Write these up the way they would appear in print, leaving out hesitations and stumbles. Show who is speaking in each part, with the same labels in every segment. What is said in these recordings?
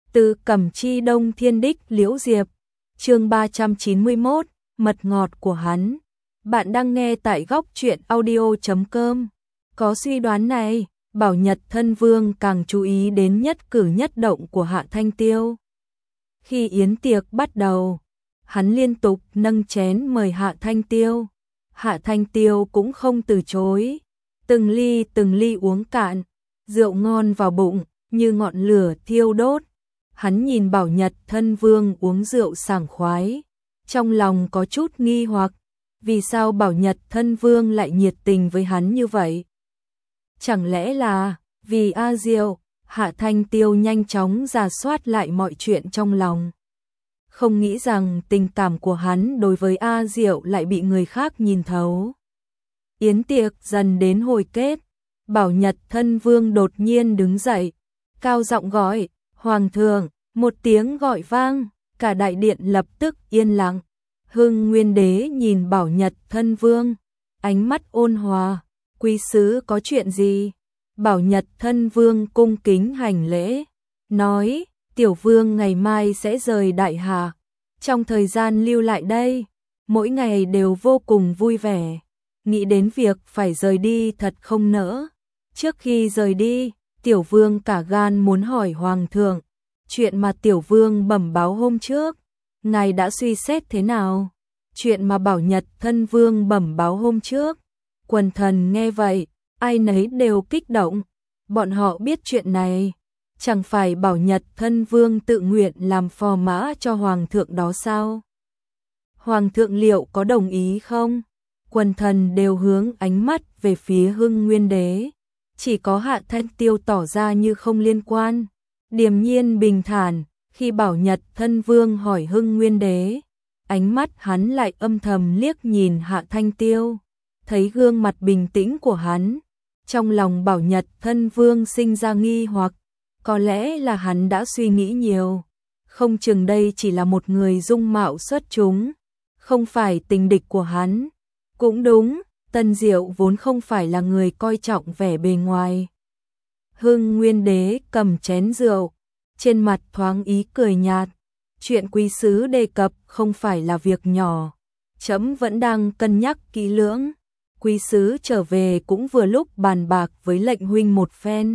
Speaker 1: Từ Cẩm Chi Đông Thiên Đích Liễu Diệp, chương 391, mật ngọt của hắn. Bạn đang nghe tại góc truyện audio.com. Có suy đoán này, Bảo Nhật Thân Vương càng chú ý đến nhất cử nhất động của Hạ Thanh Tiêu. Khi yến tiệc bắt đầu, hắn liên tục nâng chén mời Hạ Thanh Tiêu. Hạ Thanh Tiêu cũng không từ chối, từng ly uống cạn, rượu ngon vào bụng như ngọn lửa thiêu đốt. Hắn nhìn Bảo Nhật Thân Vương uống rượu sảng khoái, trong lòng có chút nghi hoặc, vì sao Bảo Nhật Thân Vương lại nhiệt tình với hắn như vậy? Chẳng lẽ là vì A Diệu? Hạ Thanh Tiêu nhanh chóng rà soát lại mọi chuyện trong lòng. Không nghĩ rằng tình cảm của hắn đối với A Diệu lại bị người khác nhìn thấu. Yến tiệc dần đến hồi kết, Bảo Nhật Thân Vương đột nhiên đứng dậy, cao giọng gọi, Hoàng thượng. Một tiếng gọi vang, cả đại điện lập tức yên lặng. Hưng Nguyên Đế nhìn Bảo Nhật Thân Vương, ánh mắt ôn hòa, quý sứ có chuyện gì? Bảo Nhật Thân Vương cung kính hành lễ, nói, tiểu vương ngày mai sẽ rời Đại Hà. Trong thời gian lưu lại đây, mỗi ngày đều vô cùng vui vẻ, nghĩ đến việc phải rời đi thật không nỡ. Trước khi rời đi, tiểu vương cả gan muốn hỏi Hoàng thượng, chuyện mà tiểu vương bẩm báo hôm trước, ngài đã suy xét thế nào? Chuyện mà Bảo Nhật Thân Vương bẩm báo hôm trước, quần thần nghe vậy, ai nấy đều kích động. Bọn họ biết chuyện này, chẳng phải Bảo Nhật Thân Vương tự nguyện làm phò mã cho Hoàng thượng đó sao? Hoàng thượng liệu có đồng ý không? Quần thần đều hướng ánh mắt về phía Hưng Nguyên Đế, chỉ có Hạ Thanh Tiêu tỏ ra như không liên quan. Điềm nhiên bình thản, khi Bảo Nhật Thân Vương hỏi Hưng Nguyên Đế, ánh mắt hắn lại âm thầm liếc nhìn Hạ Thanh Tiêu, thấy gương mặt bình tĩnh của hắn, trong lòng Bảo Nhật Thân Vương sinh ra nghi hoặc, có lẽ là hắn đã suy nghĩ nhiều, không chừng đây chỉ là một người dung mạo xuất chúng, không phải tình địch của hắn. Cũng đúng, Tân Diệu vốn không phải là người coi trọng vẻ bề ngoài. Hưng Nguyên Đế cầm chén rượu, trên mặt thoáng ý cười nhạt. Chuyện quý sứ đề cập không phải là việc nhỏ, trẫm vẫn đang cân nhắc kỹ lưỡng. Quý sứ trở về cũng vừa lúc bàn bạc với lệnh huynh một phen.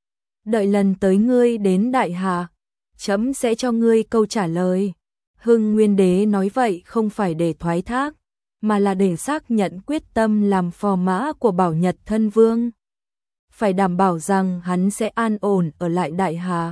Speaker 1: Đợi lần tới ngươi đến Đại Hà, trẫm sẽ cho ngươi câu trả lời. Hưng Nguyên Đế nói vậy không phải để thoái thác, mà là để xác nhận quyết tâm làm phò mã của Bảo Nhật Thân Vương. Phải đảm bảo rằng hắn sẽ an ổn ở lại Đại Hà,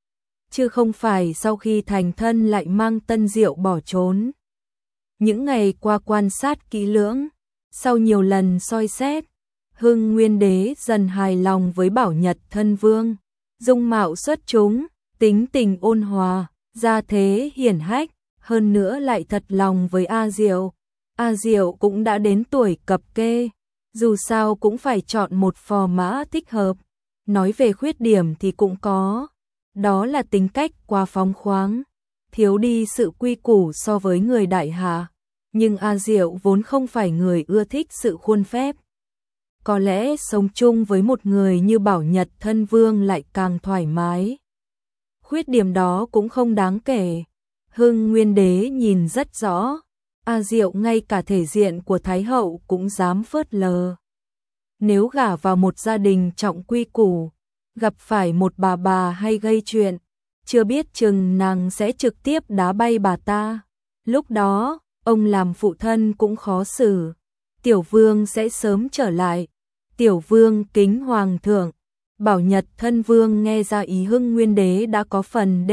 Speaker 1: chứ không phải sau khi thành thân lại mang Tân Diệu bỏ trốn. Những ngày qua quan sát kỹ lưỡng, sau nhiều lần soi xét, Hưng Nguyên Đế dần hài lòng với Bảo Nhật Thân Vương, dung mạo xuất chúng, tính tình ôn hòa, gia thế hiển hách, hơn nữa lại thật lòng với A Diệu. A Diệu cũng đã đến tuổi cập kê, dù sao cũng phải chọn một phò mã thích hợp. Nói về khuyết điểm thì cũng có, đó là tính cách quá phóng khoáng, thiếu đi sự quy củ so với người Đại Hà. Nhưng A Diệu vốn không phải người ưa thích sự khuôn phép. Có lẽ sống chung với một người như Bảo Nhật Thân Vương lại càng thoải mái. Khuyết điểm đó cũng không đáng kể. Hưng Nguyên Đế nhìn rất rõ, A Diệu ngay cả thể diện của Thái hậu cũng dám phớt lờ. Nếu gả vào một gia đình trọng quy củ, gặp phải một bà hay gây chuyện, chưa biết chừng nàng sẽ trực tiếp đá bay bà ta. Lúc đó, ông làm phụ thân cũng khó xử. Tiểu vương sẽ sớm trở lại. Tiểu vương kính Hoàng thượng. Bảo Nhật Thân Vương nghe ra ý Hưng Nguyên Đế đã có phần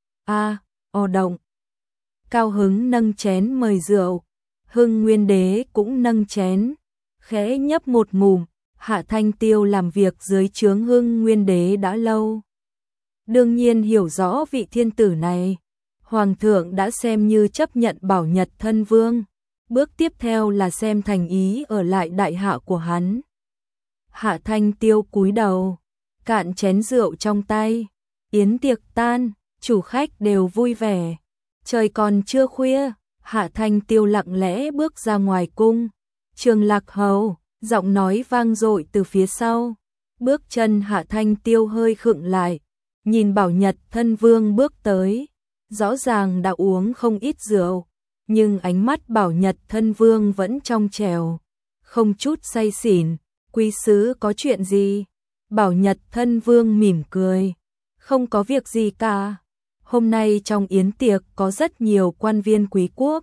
Speaker 1: động. Cao hứng nâng chén mời rượu. Hưng Nguyên Đế cũng nâng chén, khẽ nhấp một ngụm. Hạ Thanh Tiêu làm việc dưới trướng Hưng Nguyên Đế đã lâu, đương nhiên hiểu rõ vị thiên tử này. Hoàng thượng đã xem như chấp nhận Bảo Nhật Thân Vương, bước tiếp theo là xem thành ý ở lại Đại Hạ của hắn. Hạ Thanh Tiêu cúi đầu, cạn chén rượu trong tay. Yến tiệc tan, chủ khách đều vui vẻ. Trời còn chưa khuya, Hạ Thanh Tiêu lặng lẽ bước ra ngoài cung. Trường Lạc hầu, giọng nói vang dội từ phía sau. Bước chân Hạ Thanh Tiêu hơi khựng lại, Nhìn Bảo Nhật Thân Vương bước tới, rõ ràng đã uống không ít rượu, nhưng ánh mắt Bảo Nhật Thân Vương vẫn trong trẻo, không chút say xỉn. Quý sứ có chuyện gì? Bảo Nhật Thân Vương mỉm cười, không có việc gì cả. Hôm nay trong yến tiệc có rất nhiều quan viên quý quốc,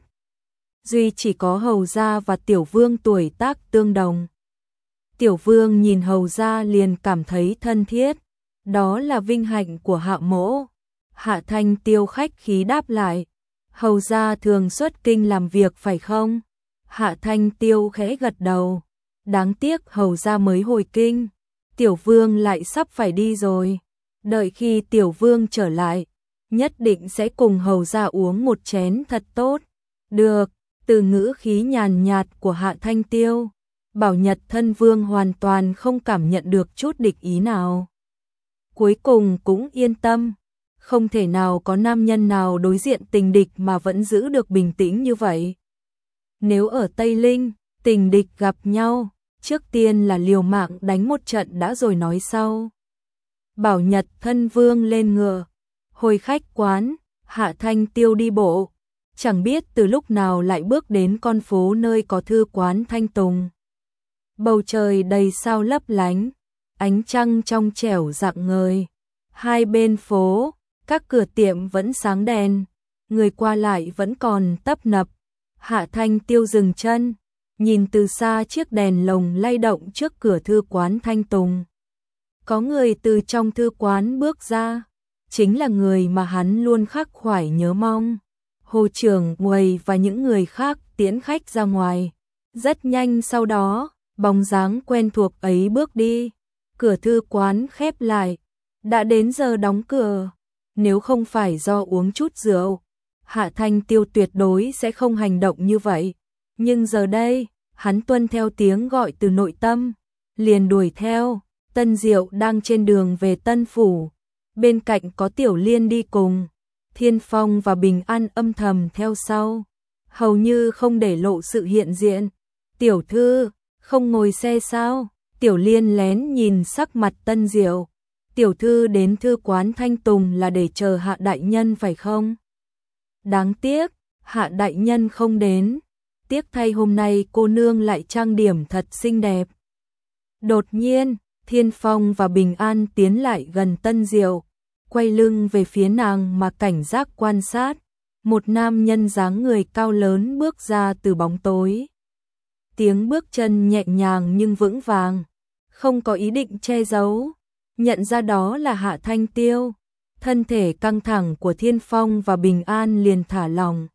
Speaker 1: duy chỉ có hầu gia và tiểu vương tuổi tác tương đồng. Tiểu vương nhìn hầu gia liền cảm thấy thân thiết, đó là vinh hạnh của Hạ mỗ. Hạ Thanh Tiêu khách khí đáp lại, hầu gia thường xuất kinh làm việc phải không? Hạ Thanh Tiêu khẽ gật đầu, đáng tiếc hầu gia mới hồi kinh, tiểu vương lại sắp phải đi rồi. Đợi khi tiểu vương trở lại, nhất định sẽ cùng hầu gia uống một chén thật tốt. Được, từ ngữ khí nhàn nhạt của Hạ Thanh Tiêu, Bảo Nhật Thân Vương hoàn toàn không cảm nhận được chút địch ý nào. Cuối cùng cũng yên tâm, không thể nào có nam nhân nào đối diện tình địch mà vẫn giữ được bình tĩnh như vậy. Nếu ở Tây Linh, tình địch gặp nhau, trước tiên là liều mạng đánh một trận đã rồi nói sau. Bảo Nhật Thân Vương lên ngựa, hồi khách quán. Hạ Thanh Tiêu đi bộ, chẳng biết từ lúc nào lại bước đến con phố nơi có thư quán Thanh Tùng. Bầu trời đầy sao lấp lánh, ánh trăng trong trẻo rạng ngời. Hai bên phố, các cửa tiệm vẫn sáng đèn, người qua lại vẫn còn tấp nập. Hạ Thanh Tiêu dừng chân, nhìn từ xa chiếc đèn lồng lay động trước cửa thư quán Thanh Tùng. Có người từ trong thư quán bước ra, chính là người mà hắn luôn khắc khoải nhớ mong. Hồ trưởng quầy và những người khác tiễn khách ra ngoài. Rất nhanh sau đó, bóng dáng quen thuộc ấy bước đi. Cửa thư quán khép lại. Đã đến giờ đóng cửa. Nếu không phải do uống chút rượu, Hạ Thanh Tiêu tuyệt đối sẽ không hành động như vậy. Nhưng giờ đây, hắn tuân theo tiếng gọi từ nội tâm, liền đuổi theo. Tân Diệu đang trên đường về Tân Phủ. Bên cạnh có Tiểu Liên đi cùng. Thiên Phong và Bình An âm thầm theo sau, hầu như không để lộ sự hiện diện. Tiểu thư, không ngồi xe sao? Tiểu Liên lén nhìn sắc mặt Tân Diệu. Tiểu thư đến thư quán Thanh Tùng là để chờ Hạ đại nhân phải không? Đáng tiếc, Hạ đại nhân không đến. Tiếc thay hôm nay cô nương lại trang điểm thật xinh đẹp. Đột nhiên, Thiên Phong và Bình An tiến lại gần Tân Diệu, quay lưng về phía nàng mà cảnh giác quan sát. Một nam nhân dáng người cao lớn bước ra từ bóng tối. Tiếng bước chân nhẹ nhàng nhưng vững vàng, không có ý định che giấu. Nhận ra đó là Hạ Thanh Tiêu, thân thể căng thẳng của Thiên Phong và Bình An liền thả lỏng.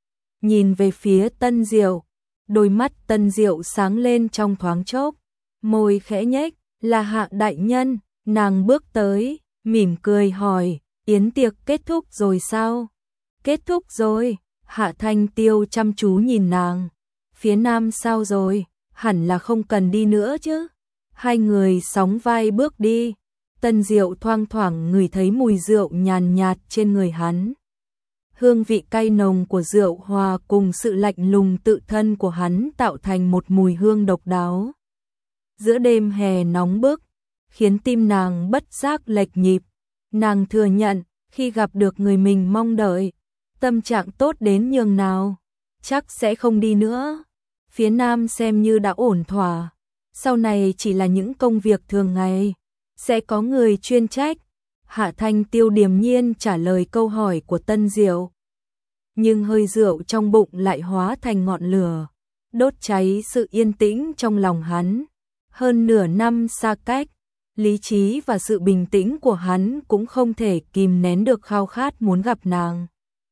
Speaker 1: Nhìn về phía Tân Diệu, đôi mắt Tân Diệu sáng lên trong thoáng chốc, môi khẽ nhếch, là Hạ đại nhân. Nàng bước tới, mỉm cười hỏi, yến tiệc kết thúc rồi sao? Kết thúc rồi. Hạ Thanh Tiêu chăm chú nhìn nàng. Phía nam sao rồi? Hẳn là không cần đi nữa chứ. Hai người sóng vai bước đi. Tân Diệu thoang thoảng ngửi thấy mùi rượu nhàn nhạt trên người hắn. Hương vị cay nồng của rượu hòa cùng sự lạnh lùng tự thân của hắn tạo thành một mùi hương độc đáo. Giữa đêm hè nóng bức, khiến tim nàng bất giác lệch nhịp. Nàng thừa nhận, khi gặp được người mình mong đợi, tâm trạng tốt đến nhường nào, chắc sẽ không đi nữa. Phía nam xem như đã ổn thỏa, sau này chỉ là những công việc thường ngày, sẽ có người chuyên trách. Hạ Thanh Tiêu điềm nhiên trả lời câu hỏi của Tân Diệu. Nhưng hơi rượu trong bụng lại hóa thành ngọn lửa, đốt cháy sự yên tĩnh trong lòng hắn. Hơn nửa năm xa cách, lý trí và sự bình tĩnh của hắn cũng không thể kìm nén được khao khát muốn gặp nàng.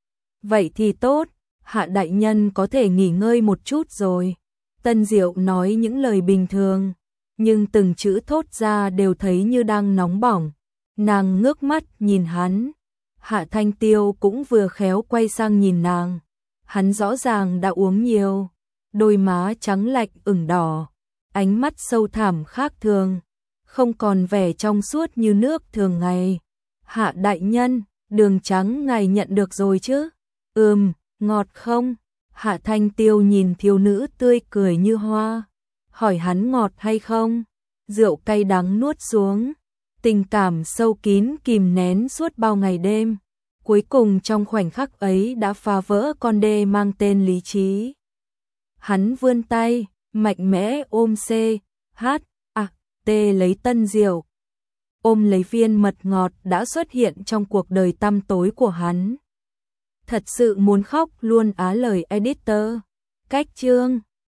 Speaker 1: Vậy thì tốt, Hạ đại nhân có thể nghỉ ngơi một chút rồi. Tân Diệu nói những lời bình thường, nhưng từng chữ thốt ra đều thấy như đang nóng bỏng. Nàng ngước mắt nhìn hắn. Hạ Thanh Tiêu cũng vừa khéo quay sang nhìn nàng. Hắn rõ ràng đã uống nhiều, đôi má trắng lạnh ửng đỏ, ánh mắt sâu thẳm khác thường, không còn vẻ trong suốt như nước thường ngày. Hạ đại nhân, đường trắng ngài nhận được rồi chứ? Ngọt không? Hạ Thanh Tiêu nhìn thiếu nữ tươi cười như hoa, hỏi hắn ngọt hay không? Rượu cay đắng nuốt xuống, Tình cảm sâu kín kìm nén suốt bao ngày đêm, cuối cùng trong khoảnh khắc ấy đã phá vỡ con đê mang tên lý trí. Hắn vươn tay, mạnh mẽ ôm C, H, A, T lấy Tân Diệu. Ôm lấy viên mật ngọt đã xuất hiện trong cuộc đời tăm tối của hắn. Thật sự muốn khóc luôn á lời editor. Cách chương